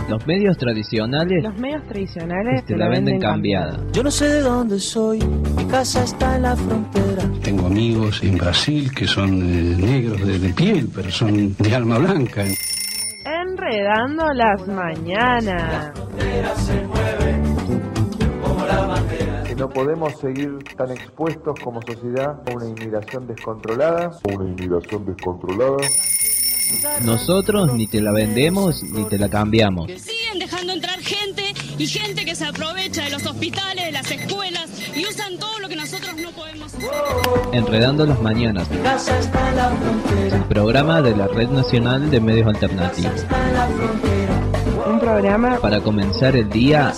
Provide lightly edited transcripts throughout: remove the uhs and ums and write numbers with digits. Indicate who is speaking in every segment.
Speaker 1: Los medios tradicionales
Speaker 2: te la venden cambiada.
Speaker 3: Yo no sé de dónde soy, mi casa está en la frontera.
Speaker 4: Tengo amigos en Brasil que son negros de piel, pero son de alma blanca.
Speaker 2: Enredando las mañanas.
Speaker 5: Que no podemos seguir tan expuestos como sociedad a una inmigración descontrolada.
Speaker 1: Nosotros ni te la vendemos ni te la cambiamos.
Speaker 6: Siguen dejando entrar gente y gente que se aprovecha de los hospitales, de las escuelas y usan todo lo que nosotros no podemos hacer.
Speaker 1: Enredando las mañanas. El programa de la Red Nacional de Medios Alternativos.
Speaker 2: Un programa
Speaker 1: para comenzar el día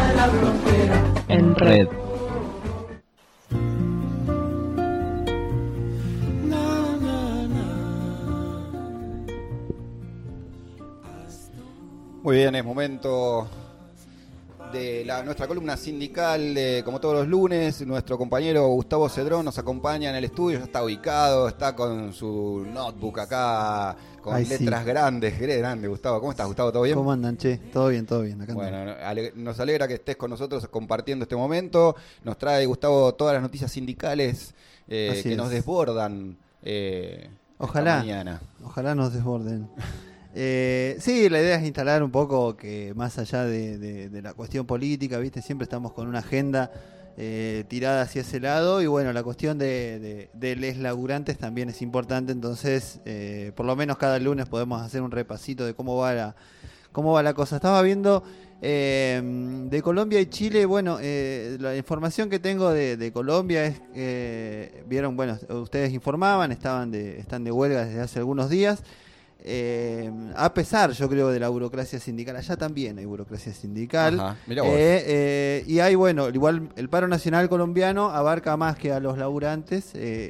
Speaker 1: en red.
Speaker 7: Muy bien, es momento de nuestra columna sindical, como todos los lunes. Nuestro compañero Gustavo Cedrón nos acompaña en el estudio, ya está ubicado, está con su notebook acá, con letras grandes, Gustavo. ¿Cómo estás, Gustavo? ¿Todo bien?
Speaker 8: ¿Cómo andan, che? Todo bien. Acá
Speaker 7: bueno, nos alegra que estés con nosotros compartiendo este momento. Nos trae, Gustavo, todas las noticias sindicales que nos desbordan
Speaker 8: ojalá,
Speaker 7: esta mañana.
Speaker 8: Ojalá nos desborden. Sí, la idea es instalar un poco que más allá de la cuestión política, ¿viste? Siempre estamos con una agenda tirada hacia ese lado y bueno, la cuestión de les laburantes también es importante, entonces por lo menos cada lunes podemos hacer un repasito de cómo va la cosa. Estaba viendo de Colombia y Chile, bueno, la información que tengo de Colombia es, vieron, bueno, ustedes informaban, están de huelga desde hace algunos días. A pesar, yo creo, de la burocracia sindical, allá también hay burocracia sindical.
Speaker 7: Ajá, mirá vos.
Speaker 8: Y hay, bueno, igual el paro nacional colombiano abarca más que a los laburantes.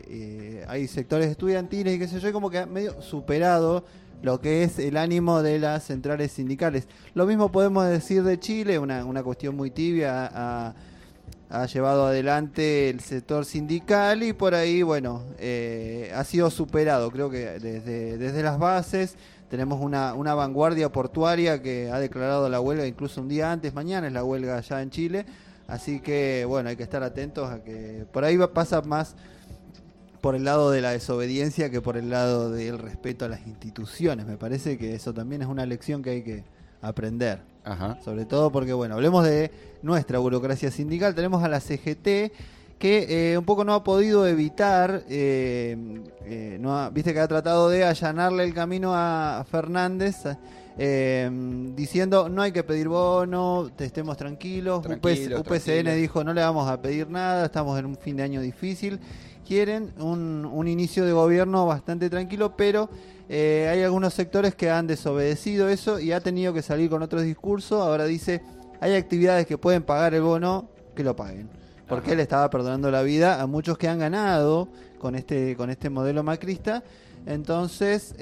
Speaker 8: Hay sectores estudiantiles y qué sé yo, como que ha medio superado lo que es el ánimo de las centrales sindicales. Lo mismo podemos decir de Chile, una cuestión muy tibia ha llevado adelante el sector sindical y por ahí, bueno, ha sido superado. Creo que desde las bases tenemos una vanguardia portuaria que ha declarado la huelga incluso un día antes. Mañana es la huelga allá en Chile, así que, bueno, hay que estar atentos a que por ahí pasa más por el lado de la desobediencia que por el lado del respeto a las instituciones. Me parece que eso también es una lección que hay que aprender.
Speaker 7: Ajá.
Speaker 8: Sobre todo porque, bueno, hablemos de nuestra burocracia sindical. Tenemos a la CGT que un poco no ha podido evitar, viste que ha tratado de allanarle el camino a Fernández, diciendo no hay que pedir bono, estemos tranquilos. UPCN dijo no le vamos a pedir nada, estamos en un fin de año difícil. Quieren un inicio de gobierno bastante tranquilo, pero hay algunos sectores que han desobedecido eso y ha tenido que salir con otros discursos. Ahora dice, hay actividades que pueden pagar el bono, que lo paguen. Porque él estaba perdonando la vida a muchos que han ganado con este modelo macrista. Entonces,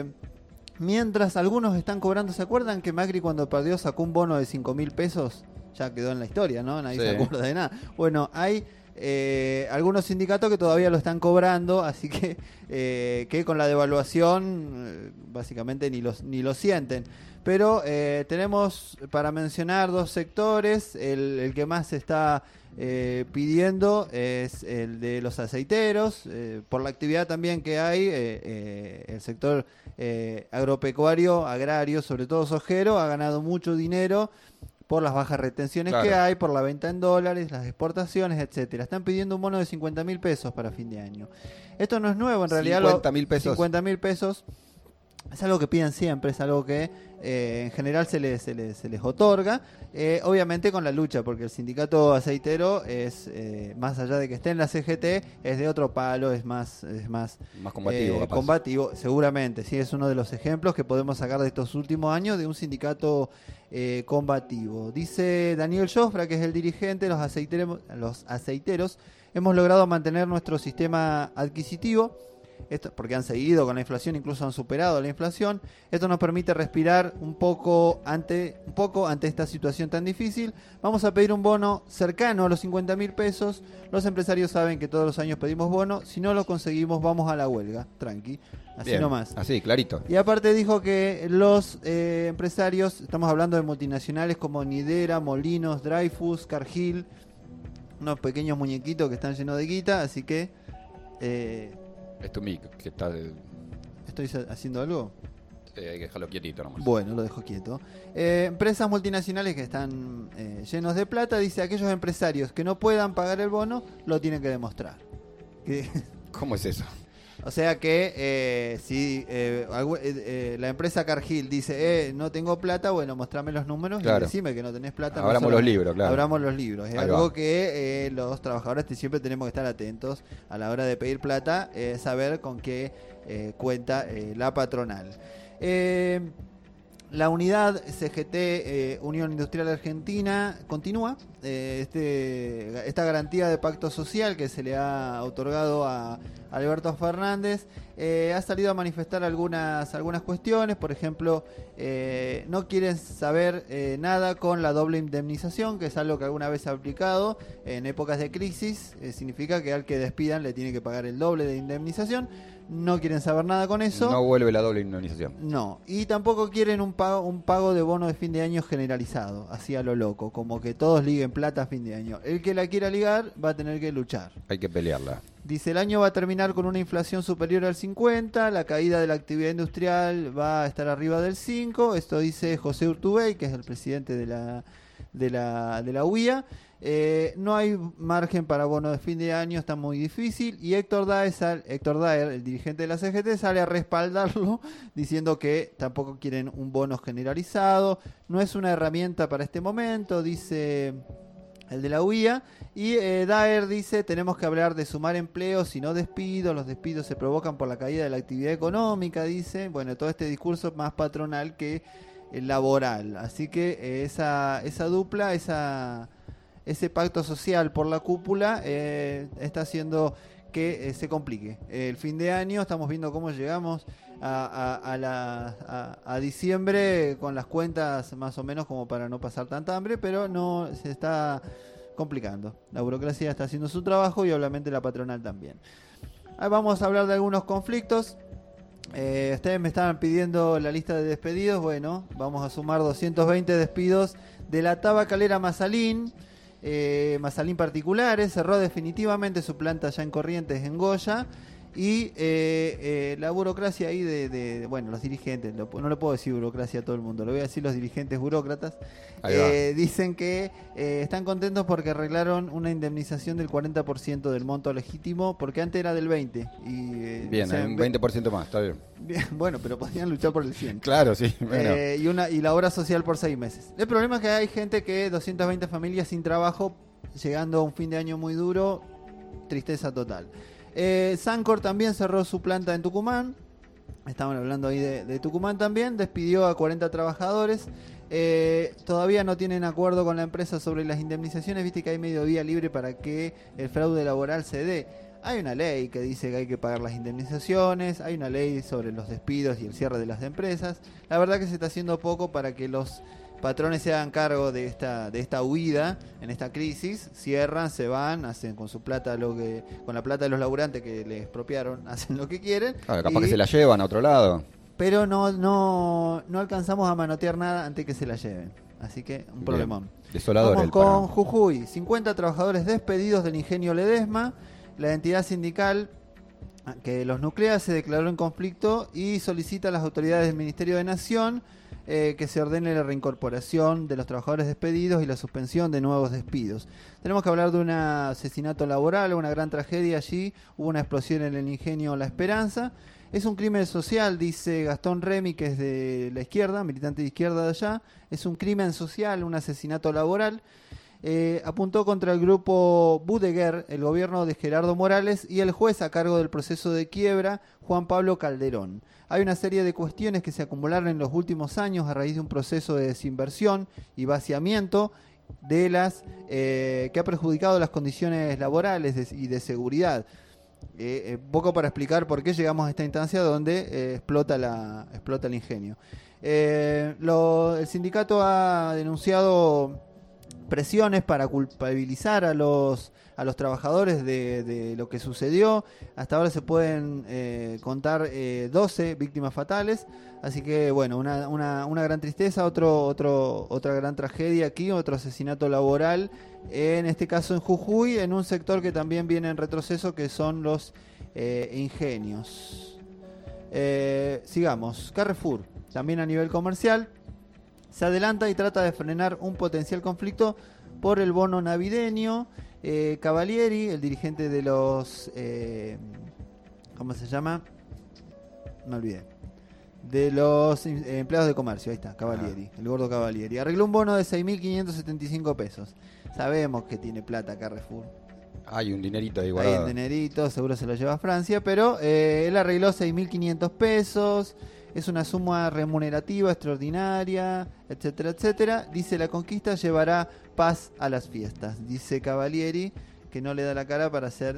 Speaker 8: mientras algunos están cobrando, ¿se acuerdan que Macri cuando perdió sacó un bono de 5.000 pesos? Ya quedó en la historia, ¿no? Nadie se acuerda de nada. Bueno, hay algunos sindicatos que todavía lo están cobrando, así que con la devaluación básicamente ni lo sienten. Pero tenemos para mencionar dos sectores. El que más se está pidiendo es el de los aceiteros, por la actividad también que hay. El sector agropecuario, agrario, sobre todo sojero, ha ganado mucho dinero por las bajas retenciones que hay, por la venta en dólares, las exportaciones, etcétera. Están pidiendo un bono de 50.000 pesos para fin de año. Esto no es nuevo, en realidad.
Speaker 7: 50.000 pesos.
Speaker 8: 50.000 pesos es algo que piden siempre, es algo que en general se les otorga, obviamente con la lucha, porque el sindicato aceitero es, más allá de que esté en la CGT, es de otro palo, es más
Speaker 7: combativo.
Speaker 8: Combativo, seguramente, sí, es uno de los ejemplos que podemos sacar de estos últimos años de un sindicato combativo. Dice Daniel Jofra, que es el dirigente, los aceiteros hemos logrado mantener nuestro sistema adquisitivo. esto porque han seguido con la inflación, incluso han superado la inflación. Esto nos permite respirar un poco ante esta situación tan difícil. Vamos a pedir un bono cercano a los 50.000 pesos. Los empresarios saben que todos los años pedimos bono. Si no lo conseguimos, vamos a la huelga. Tranqui. Así
Speaker 7: bien,
Speaker 8: nomás.
Speaker 7: Así, clarito.
Speaker 8: Y aparte dijo que los empresarios, estamos hablando de multinacionales como Nidera, Molinos, Dreyfus, Cargill, unos pequeños muñequitos que están llenos de guita, así que...
Speaker 7: Es tu mic que está...
Speaker 8: ¿Estoy haciendo algo?
Speaker 7: Hay que dejarlo quietito nomás.
Speaker 8: Bueno, lo dejo quieto. Empresas multinacionales que están llenos de plata, dice, aquellos empresarios que no puedan pagar el bono, lo tienen que demostrar.
Speaker 7: ¿Cómo es eso?
Speaker 8: O sea que si la empresa Cargill dice, no tengo plata, bueno, mostrame los números, claro, y decime que no tenés plata.
Speaker 7: Abramos los libros, claro.
Speaker 8: Abramos los libros. Es algo que los trabajadores siempre tenemos que estar atentos a la hora de pedir plata, saber con qué cuenta la patronal. La unidad CGT Unión Industrial Argentina continúa esta garantía de pacto social que se le ha otorgado a Alberto Fernández. Ha salido a manifestar algunas cuestiones, por ejemplo, no quieren saber nada con la doble indemnización, que es algo que alguna vez se ha aplicado en épocas de crisis. Significa que al que despidan le tiene que pagar el doble de indemnización. No quieren saber nada con eso.
Speaker 7: No vuelve la doble indemnización.
Speaker 8: No, y tampoco quieren un pago de bono de fin de año generalizado, así a lo loco, como que todos liguen plata a fin de año. El que la quiera ligar va a tener que luchar.
Speaker 7: Hay que pelearla.
Speaker 8: Dice, el año va a terminar con una inflación superior al 50, la caída de la actividad industrial va a estar arriba del 5, esto dice José Urtubey, que es el presidente de la UIA. No hay margen para bono de fin de año, está muy difícil, y Héctor Daer, el dirigente de la CGT, sale a respaldarlo diciendo que tampoco quieren un bono generalizado, no es una herramienta para este momento, dice el de la UIA, y Daer dice, tenemos que hablar de sumar empleos y no despidos, los despidos se provocan por la caída de la actividad económica, dice, bueno, todo este discurso más patronal que laboral, así que esa dupla, ese pacto social por la cúpula está haciendo que se complique. El fin de año, estamos viendo cómo llegamos a diciembre con las cuentas más o menos como para no pasar tanta hambre, pero no se está complicando. La burocracia está haciendo su trabajo y obviamente la patronal también. Vamos a hablar de algunos conflictos. Ustedes me estaban pidiendo la lista de despedidos. Bueno, vamos a sumar 220 despidos de la tabacalera Mazalín. Mazalín Particulares cerró definitivamente su planta allá en Corrientes, en Goya, y la burocracia ahí bueno, los dirigentes, no le puedo decir burocracia a todo el mundo, lo voy a decir los dirigentes burócratas, dicen que están contentos porque arreglaron una indemnización del 40% del monto legítimo, porque antes era del 20%.
Speaker 7: Bien, un 20% más, está bien.
Speaker 8: Bueno, pero podían luchar por el 100%.
Speaker 7: Claro, sí. Bueno.
Speaker 8: Y la obra social por 6 meses. El problema es que hay gente 220 familias sin trabajo, llegando a un fin de año muy duro, tristeza total. Sancor también cerró su planta en Tucumán. Estaban hablando ahí de Tucumán también. Despidió a 40 trabajadores. Todavía no tienen acuerdo con la empresa sobre las indemnizaciones. Viste que hay medio vía libre para que el fraude laboral se dé. Hay una ley que dice que hay que pagar las indemnizaciones. Hay una ley sobre los despidos y el cierre de las empresas. La verdad que se está haciendo poco para que los patrones se hagan cargo de esta huida en esta crisis, cierran, se van, hacen con su plata con la plata de los laburantes que les expropiaron, hacen lo que quieren.
Speaker 7: Claro, capaz que se la llevan a otro lado.
Speaker 8: Pero no alcanzamos a manotear nada antes que se la lleven. Así que un problemón.
Speaker 7: Desolador.
Speaker 8: Vamos con Jujuy. 50 trabajadores despedidos del ingenio Ledesma. La entidad sindical que los nuclea se declaró en conflicto y solicita a las autoridades del Ministerio de Nación que se ordene la reincorporación de los trabajadores despedidos y la suspensión de nuevos despidos. Tenemos que hablar de un asesinato laboral, una gran tragedia allí. Hubo una explosión en el ingenio La Esperanza. Es un crimen social, dice Gastón Remy, que es de la izquierda, militante de izquierda de allá. Es un crimen social, un asesinato laboral. Apuntó contra el grupo Budeguer, el gobierno de Gerardo Morales y el juez a cargo del proceso de quiebra, Juan Pablo Calderón. Hay una serie de cuestiones que se acumularon en los últimos años a raíz de un proceso de desinversión y vaciamiento de que ha perjudicado las condiciones laborales y de seguridad. poco para explicar por qué llegamos a esta instancia donde explota el ingenio. El sindicato ha denunciado presiones para culpabilizar a los trabajadores de lo que sucedió. Hasta ahora se pueden contar 12 víctimas fatales, así que bueno, una gran tristeza, otra gran tragedia aquí, otro asesinato laboral, en este caso en Jujuy, en un sector que también viene en retroceso, que son los ingenios. Sigamos. Carrefour, también a nivel comercial, se adelanta y trata de frenar un potencial conflicto por el bono navideño. Cavalieri, el dirigente de los... ¿cómo se llama? Me olvidé. De los empleados de comercio, ahí está, Cavalieri, el gordo Cavalieri. Arregló un bono de 6.575 pesos. Sabemos que tiene plata Carrefour.
Speaker 7: Hay un dinerito ahí guardado.
Speaker 8: Hay un dinerito, seguro se lo lleva a Francia, pero él arregló 6.500 pesos. Es una suma remunerativa extraordinaria, etcétera, etcétera. Dice, la conquista llevará paz a las fiestas. Dice Cavalieri, que no le da la cara para ser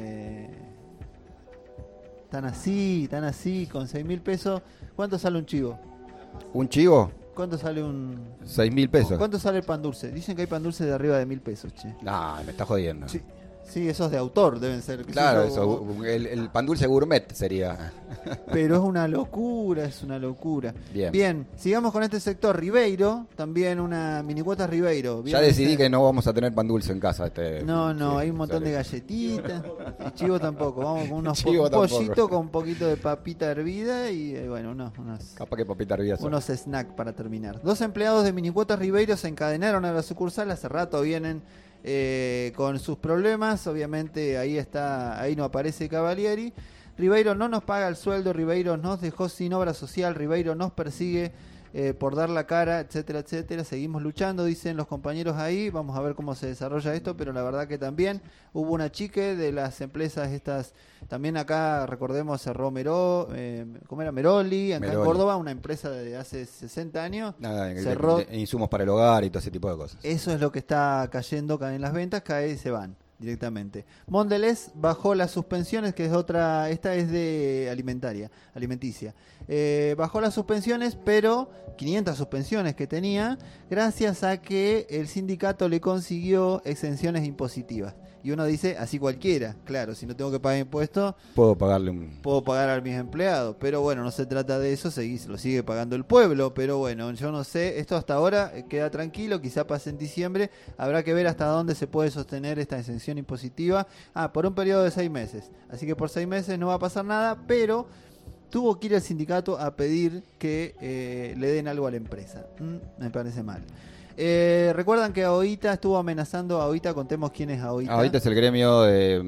Speaker 8: tan así, con 6.000 pesos. ¿Cuánto sale un chivo?
Speaker 7: ¿Un chivo?
Speaker 8: ¿Cuánto sale un...?
Speaker 7: 6.000 pesos.
Speaker 8: ¿Cuánto sale el pan dulce? Dicen que hay pan dulce de arriba de 1.000 pesos, che.
Speaker 7: No, me está jodiendo.
Speaker 8: Sí. Sí, esos de autor deben ser.
Speaker 7: Claro, eso, el pan dulce gourmet sería.
Speaker 8: Pero es una locura. Bien, sigamos con este sector. Ribeiro, también una minicuota Ribeiro.
Speaker 7: Ya decidí que no vamos a tener pan dulce en casa.
Speaker 8: No, hay un montón de galletitas. Y chivo tampoco. Vamos con unos pollitos con un poquito de papita hervida y bueno, unos
Speaker 7: capaz que papita hervida.
Speaker 8: Unos snacks para terminar. 2 empleados de minicuotas Ribeiro se encadenaron a la sucursal. Hace rato vienen con sus problemas, obviamente ahí no aparece Cavalieri. Ribeiro no nos paga el sueldo, Ribeiro nos dejó sin obra social, Ribeiro nos persigue por dar la cara, etcétera, etcétera. Seguimos luchando, dicen los compañeros ahí. Vamos a ver cómo se desarrolla esto, pero la verdad que también hubo una chique de las empresas estas. También acá, recordemos, cerró ¿cómo era? Meroli, acá en Córdoba, una empresa de hace 60 años. Cerró
Speaker 7: insumos para el hogar y todo ese tipo de cosas.
Speaker 8: Eso es lo que está cayendo en las ventas, cae y se van directamente. Mondelez bajó las suspensiones, que es otra, esta es de alimenticia. Bajó las suspensiones, pero 500 suspensiones que tenía, gracias a que el sindicato le consiguió exenciones impositivas. Y uno dice, así cualquiera, claro, si no tengo que pagar impuestos, puedo pagar a mis empleados, pero bueno, no se trata de eso, lo sigue pagando el pueblo, pero bueno, yo no sé, esto hasta ahora queda tranquilo, quizá pase en diciembre, habrá que ver hasta dónde se puede sostener esta exención impositiva, por un periodo de 6 meses, así que por 6 meses no va a pasar nada, pero tuvo que ir al sindicato a pedir que le den algo a la empresa. Me parece mal. Recuerdan que AOITA estuvo amenazando a AOITA, contemos quién es AOITA.
Speaker 7: AOITA es el gremio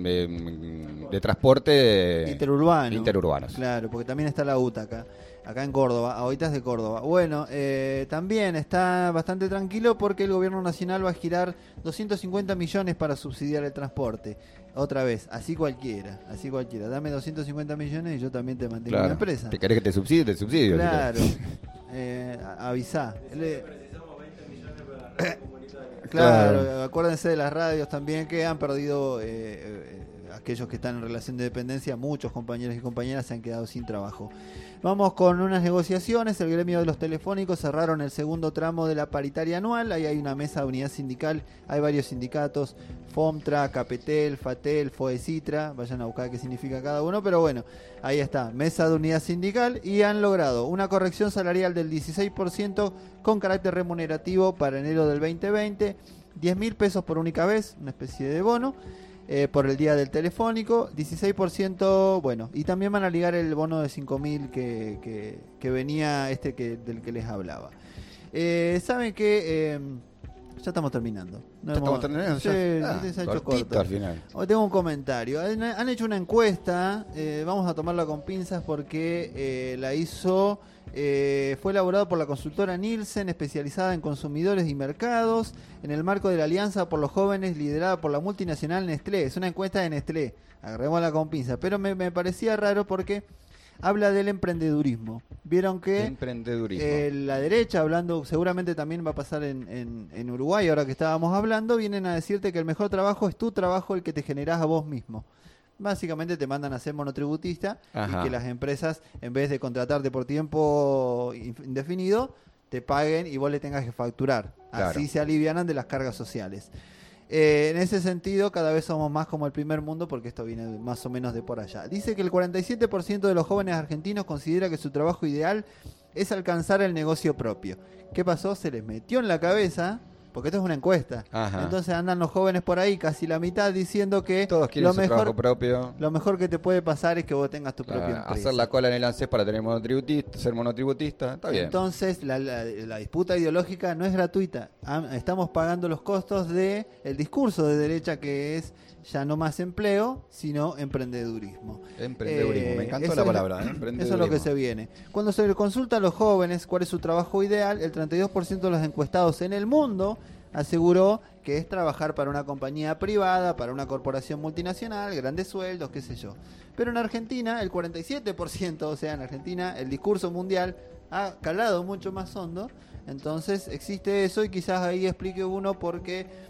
Speaker 7: de transporte interurbanos.
Speaker 8: Claro, porque también está la UTA acá en Córdoba. AOITA es de Córdoba. Bueno, también está bastante tranquilo porque el gobierno nacional va a girar 250 millones para subsidiar el transporte. Otra vez, así cualquiera. Dame 250 millones y yo también te mantengo una empresa.
Speaker 7: ¿Te querés que te subsidie? Te subsidio.
Speaker 8: Claro. Avisá. Claro, acuérdense de las radios también que han perdido aquellos que están en relación de dependencia, muchos compañeros y compañeras se han quedado sin trabajo. Vamos con unas negociaciones. El gremio de los telefónicos cerraron el segundo tramo de la paritaria anual. Ahí hay una mesa de unidad sindical, hay varios sindicatos, FOMTRA, Capetel, FATEL, FOECITRA, vayan a buscar qué significa cada uno, pero bueno, ahí está, mesa de unidad sindical, y han logrado una corrección salarial del 16% con carácter remunerativo para enero del 2020, 10.000 pesos por única vez, una especie de bono, por el día del telefónico, 16%, bueno, y también van a ligar el bono de 5.000 que venía del que les hablaba. Saben que ya estamos terminando.
Speaker 7: Se
Speaker 8: ha hecho corto.
Speaker 7: Al final.
Speaker 8: Hoy tengo un comentario. Han hecho una encuesta, vamos a tomarla con pinzas porque fue elaborado por la consultora Nielsen, especializada en consumidores y mercados, en el marco de la Alianza por los Jóvenes, liderada por la multinacional Nestlé. Es una encuesta de Nestlé, agarrémosla con pinzas, pero me parecía raro porque habla del emprendedurismo. Vieron que la derecha, hablando, seguramente también va a pasar en Uruguay, ahora que estábamos hablando, vienen a decirte que el mejor trabajo es tu trabajo, el que te generás a vos mismo. Básicamente te mandan a ser monotributista y que las empresas, en vez de contratarte por tiempo indefinido, te paguen y vos le tengas que facturar.
Speaker 7: Claro.
Speaker 8: Así se alivianan de las cargas sociales. En ese sentido, cada vez somos más como el primer mundo, porque esto viene más o menos de por allá. Dice que el 47% de los jóvenes argentinos considera que su trabajo ideal es alcanzar el negocio propio. ¿Qué pasó? Se les metió en la cabeza, porque esto es una encuesta.
Speaker 7: Ajá.
Speaker 8: Entonces andan los jóvenes por ahí, casi la mitad, diciendo que
Speaker 7: todos quieren su trabajo propio.
Speaker 8: Lo mejor que te puede pasar es que vos tengas tu propia empresa.
Speaker 7: Hacer la cola en el ANSES para tener ser monotributista, está bien.
Speaker 8: Entonces la disputa ideológica no es gratuita. Estamos pagando los costos del discurso de derecha, que es ya no más empleo, sino emprendedurismo.
Speaker 7: Emprendedurismo, me encantó la palabra.
Speaker 8: Eso es lo que se viene. Cuando se le consulta a los jóvenes cuál es su trabajo ideal, el 32% de los encuestados en el mundo aseguró que es trabajar para una compañía privada, para una corporación multinacional, grandes sueldos, qué sé yo. Pero en Argentina, el 47%, o sea, en Argentina el discurso mundial ha calado mucho más hondo. Entonces existe eso, y quizás ahí explique uno por qué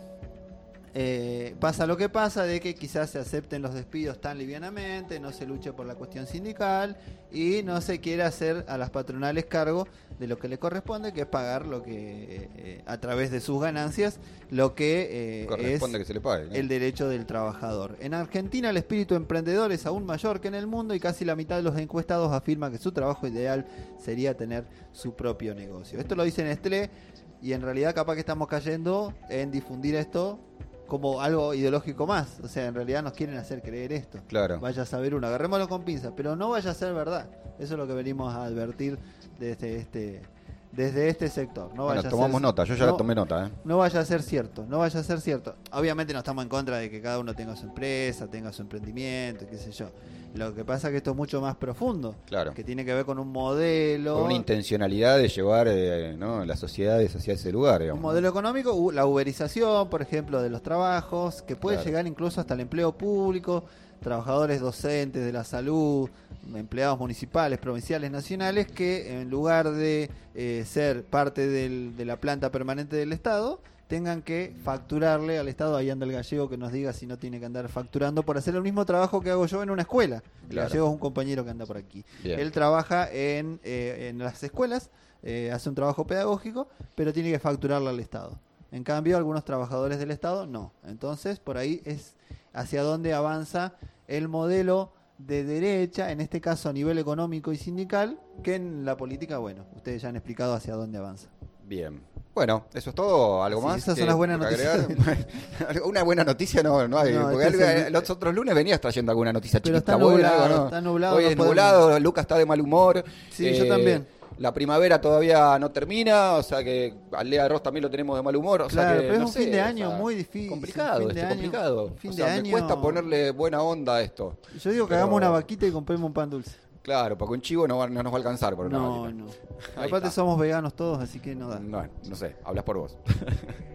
Speaker 8: pasa lo que pasa, de que quizás se acepten los despidos tan livianamente, no se luche por la cuestión sindical y no se quiera hacer a las patronales cargo de lo que le corresponde, que es pagar lo que a través de sus ganancias lo que
Speaker 7: corresponde
Speaker 8: es
Speaker 7: que se le pague, ¿no?
Speaker 8: El derecho del trabajador. En Argentina el espíritu emprendedor es aún mayor que en el mundo, y casi la mitad de los encuestados afirma que su trabajo ideal sería tener su propio negocio. Esto lo dice Nestlé, y en realidad capaz que estamos cayendo en difundir esto como algo ideológico más. O sea, en realidad nos quieren hacer creer esto.
Speaker 7: Claro.
Speaker 8: Vaya a saber uno, agarrémoslo con pinzas, pero no vaya a ser verdad. Eso es lo que venimos a advertir desde este sector. No
Speaker 7: bueno,
Speaker 8: vaya
Speaker 7: tomamos
Speaker 8: a ser,
Speaker 7: nota, yo ya la tomé nota.
Speaker 8: No vaya a ser cierto, no vaya a ser cierto. Obviamente no estamos en contra de que cada uno tenga su empresa, tenga su emprendimiento, qué sé yo. Lo que pasa es que esto es mucho más profundo.
Speaker 7: Claro.
Speaker 8: Que tiene que ver con un modelo.
Speaker 7: Con una intencionalidad de llevar las sociedades hacia ese lugar, digamos.
Speaker 8: Un modelo económico, la uberización, por ejemplo, de los trabajos, que puede llegar incluso hasta el empleo público, trabajadores docentes de la salud, empleados municipales, provinciales, nacionales, que en lugar de ser parte de la planta permanente del Estado, tengan que facturarle al Estado. Ahí anda el gallego que nos diga si no tiene que andar facturando por hacer el mismo trabajo que hago yo en una escuela. El gallego es un compañero que anda por aquí. Bien. Él trabaja en las escuelas, hace un trabajo pedagógico, pero tiene que facturarle al Estado. En cambio, algunos trabajadores del Estado no. Entonces, por ahí es hacia dónde avanza el modelo de derecha, en este caso a nivel económico y sindical, que en la política, bueno, ustedes ya han explicado hacia dónde avanza.
Speaker 7: Bien. Bueno, eso es todo. ¿Algo más?
Speaker 8: Esas son las buenas noticias.
Speaker 7: Una buena noticia no hay. No, porque los otros lunes venías trayendo alguna noticia
Speaker 8: pero
Speaker 7: chiquita.
Speaker 8: Está nublado,
Speaker 7: buena, ¿no?
Speaker 8: Está nublado.
Speaker 7: Hoy es nublado, Lucas está de mal humor.
Speaker 8: Sí, yo también.
Speaker 7: La primavera todavía no termina, o sea que al Lea Ross también lo tenemos de mal humor. O
Speaker 8: claro,
Speaker 7: sea que,
Speaker 8: pero
Speaker 7: no
Speaker 8: es un fin de año muy difícil.
Speaker 7: Complicado, complicado.
Speaker 8: Fin de año.
Speaker 7: Me cuesta ponerle buena onda a esto.
Speaker 8: Yo digo que hagamos una vaquita y compremos un pan dulce.
Speaker 7: Claro, porque un chivo no nos va a alcanzar por una
Speaker 8: vaquita. No. Aparte somos veganos todos, así que no da.
Speaker 7: No sé, hablas por vos.